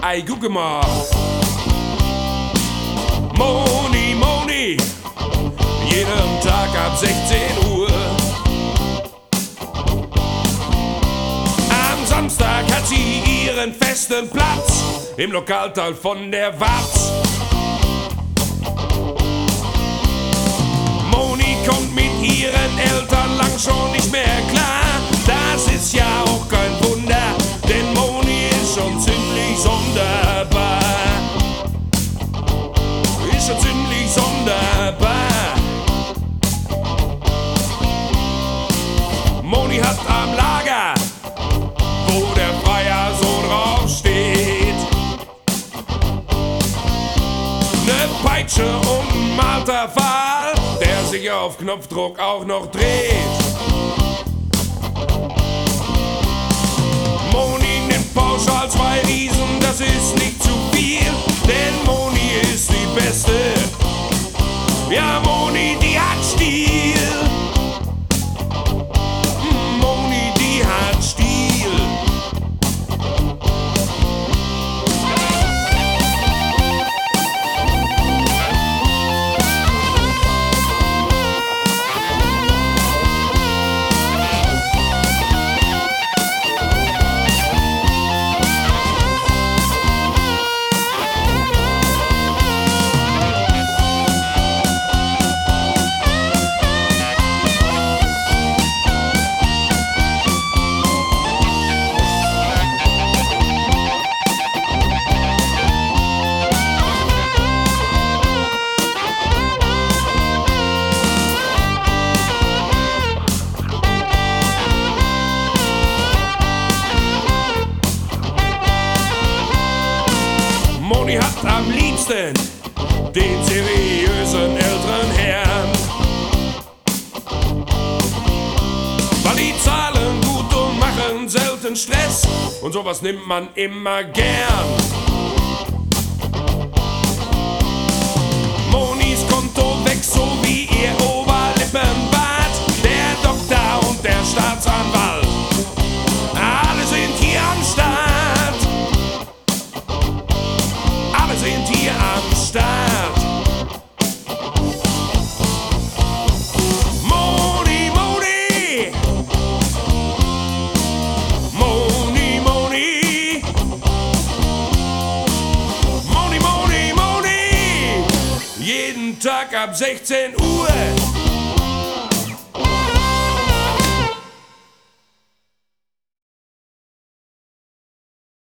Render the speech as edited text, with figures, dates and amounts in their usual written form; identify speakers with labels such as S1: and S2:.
S1: Ei, gucke mal. Moni, Moni, jeden Tag ab 16 Uhr. Am Samstag hat sie ihren festen Platz im Lokalteil von der Watz. Moni kommt mit ihren Eltern lang schon nicht mehr klar. Das ist ja auch kein Wunder, denn Moni ist schon ziemlich sonderbar. Ist schon ziemlich sonderbar. Moni hat am Lager, wo der Freier so draufsteht, ne Peitsche und ein malter Pfahl, der sich auf Knopfdruck auch noch dreht. Moni nimmt pauschal 2 Riesen, das ist nicht zu viel, denn Moni ist die Beste. Ja, Moni, die hat Stil. Moni, die hat Stil. Moni hat am liebsten den seriösen älteren Herrn, weil die zahlen gut und machen selten Stress und sowas nimmt man immer gern. Monis Konto wächst so wie ihr Oberlippenbart, der Doktor und der Staatsanwalt, alle sind hier am Start. Alle sind hier am Start. Moni, Moni, Moni, Moni, Moni, Moni, Moni, jeden Tag ab 16 Uhr.